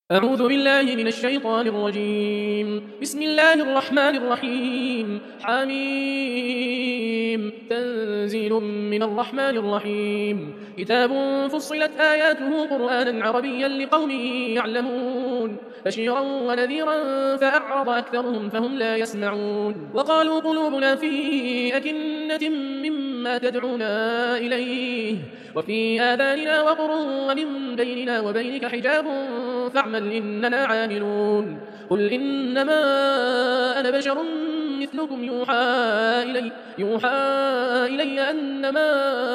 أعوذ بالله من الشيطان الرجيم. بسم الله الرحمن الرحيم. حميم تنزيل من الرحمن الرحيم. كتاب فصلت آياته قرآنا عربيا لقوم يعلمون بشيرا ونذيرا فأعرض أكثرهم فهم لا يسمعون. وقالوا قلوبنا في أكنة مما تدعونا إليه وفي آذاننا وقر ومن بيننا وبينك حجاب فاعمل إننا عاملون. قل إنما أنا بشر مثلكم يوحى إلي أنما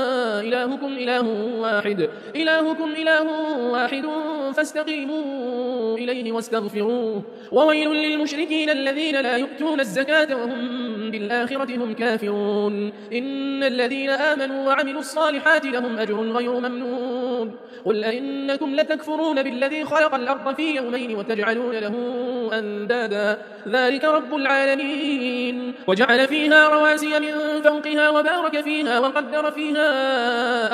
إلهكم إله واحد فاستقيموا إليه واستغفروه. وويل للمشركين الذين لا يؤتون الزكاة وهم بالآخرة هم كافرون. إن الذين آمنوا وعملوا الصالحات لهم أجر غير ممنون. قل أئنكم لتكفرون بالذي خلق الأرض في يومين وتجعلون له أندادا ذلك رب العالمين. وجعل فيها رواسي من فوقها وبارك فيها وقدر فيها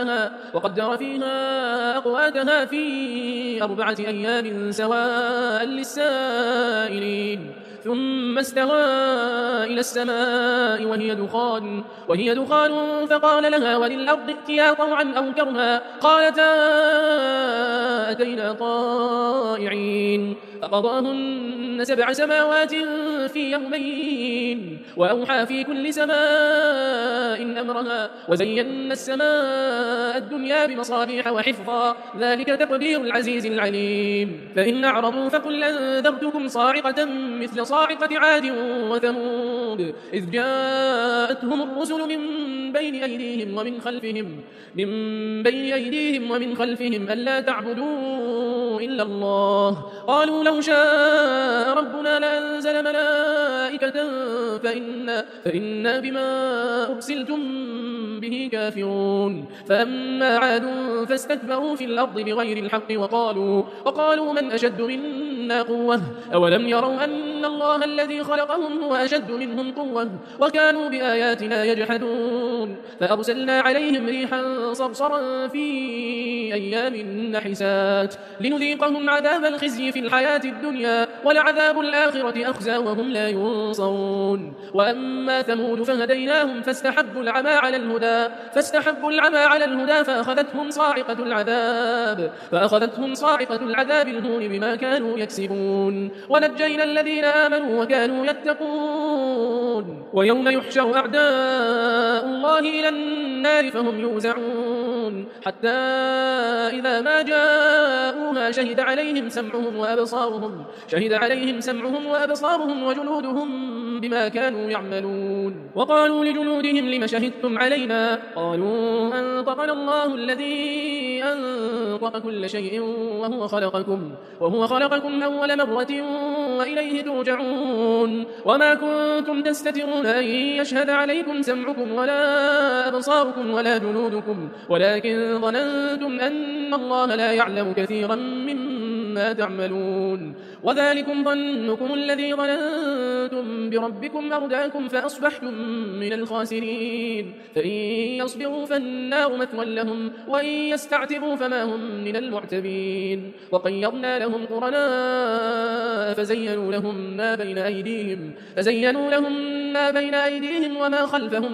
أقواتها في 4 أيام سواء للسائلين. ثم استوى إلى السماء وهي دخان فقال لها وللأرض ائتيا طوعا أو كرها قالتا أتينا طائعين. فقضاهن 7 سماوات في يومين وأوحى في كل سماء أمرها وزينا السماء الدنيا بمصابيح وحفظا ذلك تقدير العزيز العليم. فإن أعرضوا فقل أنذرتكم صاعقة مثل صاعقة عاد وثمود إذ جاءتهم الرسل من بين أيديهم ومن خلفهم ألا تعبدوا إلا الله قالوا لو شاء ربنا لأنزل ملائكة فإنا بما أرسلتم به كافرون. فأما عاد فاستكبروا في الأرض بغير الحق وقالوا من أشد منا قوة أولم يروا أن الله الذي خلقهم هو أشد منهم قوة وكانوا بآياتنا يجحدون. فأرسلنا عليهم ريحا صرصرا في أيام نحسات لنذيقهم عذاب الخزي في الحياة الدنيا ولعذاب الآخرة أخزى وهم لا ينصرون. وأما ثمود فهديناهم فاستحبوا العمى على الهدى فأخذتهم صاعقة العذاب الهون بما كانوا يكسبون. ونجينا الذين آمنوا وكانوا يتقون. ويوم يحشر أعداء الله إلى النار فهم يوزعون حتى إذا ما جاءوها شهد عليهم سمعهم وأبصارهم وجلودهم بما كانوا يعملون. وقالوا لجلودهم لم شهدتم علينا قالوا أنطقنا الله الذي أنطق كل شيء وهو خلقكم أول مرة وإليه ترجعون. وما كنتم تستترون أن يشهد عليكم سمعكم ولا أبصاركم ولا جلودكم ولكن ظننتم أن الله لا يعلم كثيرا مما تعملون. وذلكم ظنكم الذي ظننتم بربكم أرداكم فأصبحتم من الخاسرين. فإن يصبروا فالنار مثوى لهم وإن يستعتبوا فما هم من المعتبين. وقيضنا لهم قرناء فزينوا لهم ما بين أيديهم وما خلفهم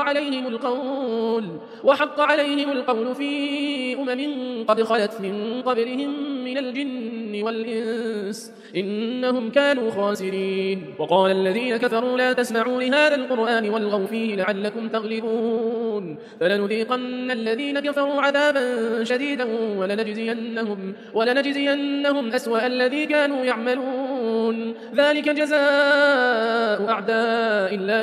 وحق عليهم القول في أمم قد خلت من قبلهم من الجن والإنس إنهم كانوا خاسرين. وقال الذين كفروا لا تسمعوا لهذا القرآن والغوا فيه لعلكم تغلبون. فلنذيقن الذين كفروا عذابا شديدا ولنجزينهم أسوأ الذي كانوا يعملون. ذلك جزاء أعداء الله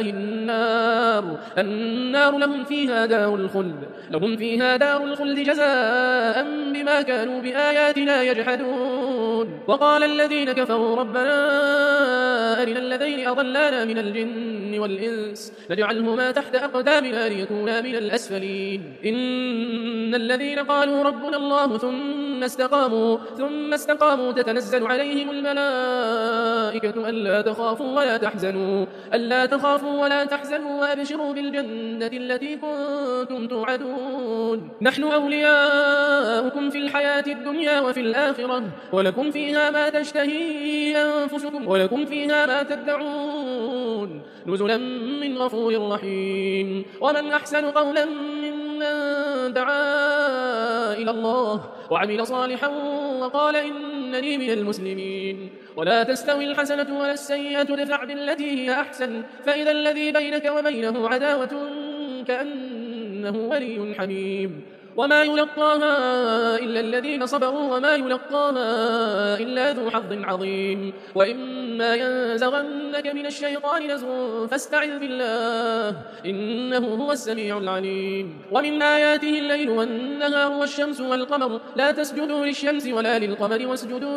النار لهم فيها دار الخلد جزاء بما كانوا بآياتنا يجحدون. وقال الذين كفروا ربنا أرنا الذين أضلانا من الجن والإنس نجعلهما تحت أقدامنا ليكونا من الأسفلين. إن الذين قالوا ربنا الله ثم استقاموا تتنزل عليهم الملائكة ألا تخافوا ولا تحزنوا وأبشروا بالجنة التي كنتم توعدون. نحن أولياؤكم في الحياة الدنيا وفي الآخرة ولكم فيها ما تشتهي أنفسكم ولكم فيها ما تدعون نزلا من غفور رحيم. ومن أحسن قولا ممن دعا إلى الله وعمل صالحا وقال إنني من المسلمين. ولا تستوي الحسنة ولا السيئة ادفع بالتي هي أحسن فإذا الذي بينك وبينه عداوة كأنه ولي حميم. وما يلقاها إلا الذين صبروا وما يلقاها إلا ذو حظ عظيم. وإما ينزغنك من الشيطان نزغ فاستعذ بالله إنه هو السميع العليم. ومن آياته الليل والنهار والشمس والقمر لا تسجدوا للشمس ولا للقمر واسجدوا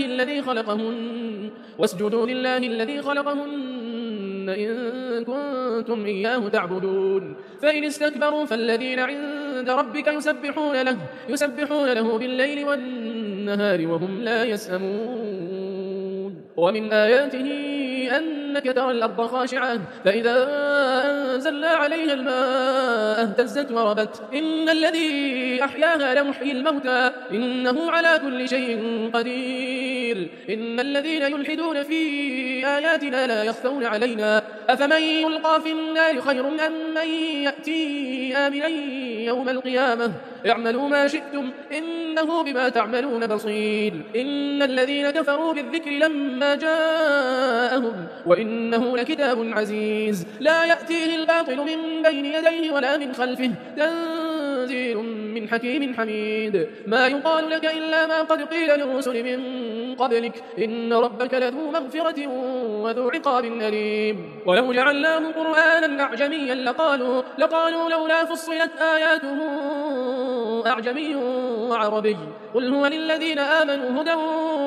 لله الذي خلقهن إن كنتم إياه تعبدون. فإن استكبروا فالذين عند ربك يسبحون له بالليل والنهار وهم لا يسأمون. ومن آياته أنك ترى الأرض خاشعة فإذا أنزلنا عليها الماء اهتزت وربت إن الذي أحياها لمحيي الموتى إنه على كل شيء قدير. إن الذين يلحدون في آياتنا لا يخفون علينا أفمن يلقى في النار خير أم من يأتي آمنا يوم القيامة اعملوا ما شئتم إنه بما تعملون بصير. إن الذين كفروا بالذكر لما جاءهم وإنه لكتاب عزيز لا يأتيه الباطل من بين يديه ولا من خلفه تنزيل من حكيم حميد. ما يقال لك إلا ما قد قيل للرسل من قبلك إن ربك لذو مغفرة وذو عقاب أليم. ولو جعلناه قرآنا أعجميا لقالوا لولا فصلت آياته أعجمي وعربي قل هو للذين آمنوا هدى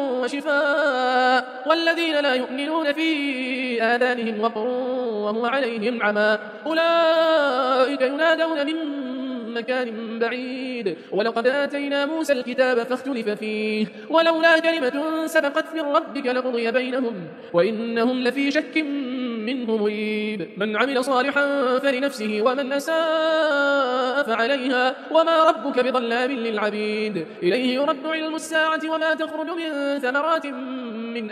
وشفاء والذين لا يؤمنون في آذانهم وقر وهو عليهم عمى أولئك ينادون من مكان بعيد. ولقد آتينا موسى الكتاب فاختلف فيه ولولا كلمة سبقت من ربك لقضي بينهم وإنهم لفي شك منه مريب. من عمل صالحا فلنفسه ومن أساء فعليها وما ربك بظلام للعبيد. إليه يرد علم الساعة وما تخرج من ثمرات من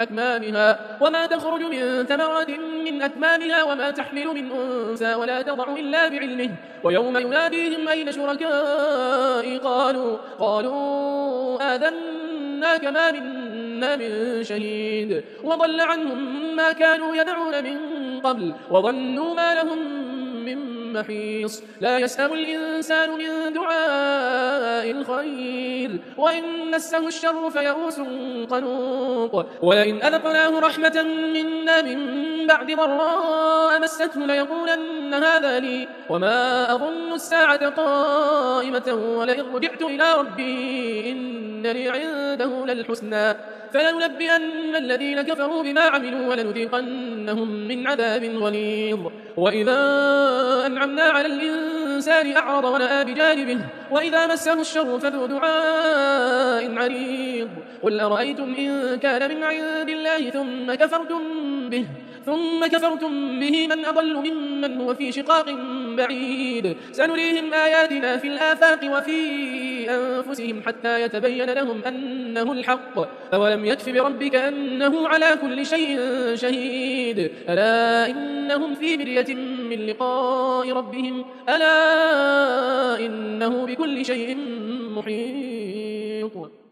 أكمامها وما تحمل من أنثى ولا تضع إلا بعلمه. ويوم يناديهم أين شركائي قالوا آذناك ما منا من شهيد وضل عنهم ما كانوا يدعون من قبل وظنوا ما لهم من محيص. لا يسأم الإنسان من دعاء الخير وإن مسه الشر فيئوس قنوط. ولئن أذقناه رحمة منا من بعد ضراء مسته ليقولن هذا لي وما أظن الساعة قائمة ولئن رجعت إلى ربي إن لي عنده للحسنى فلننبئن الذين كفروا بما عملوا ولنذيقنهم من عذاب غليظ. وإذا أنعمنا على الإنسان أعرض ونأى بجانبه وإذا مسه الشر فذو دعاء عريض. قل أرأيتم إن كان من عند الله ثم كفرتم به من أضل ممن هو في شقاق بعيد. سنريهم آياتنا في الآفاق وفي أنفسهم حتى يتبين لهم أنه الحق أولم يكف بربك أنه على كل شيء شهيد. ألا إنهم في مرية من لقاء ربهم ألا إنه بكل شيء محيط.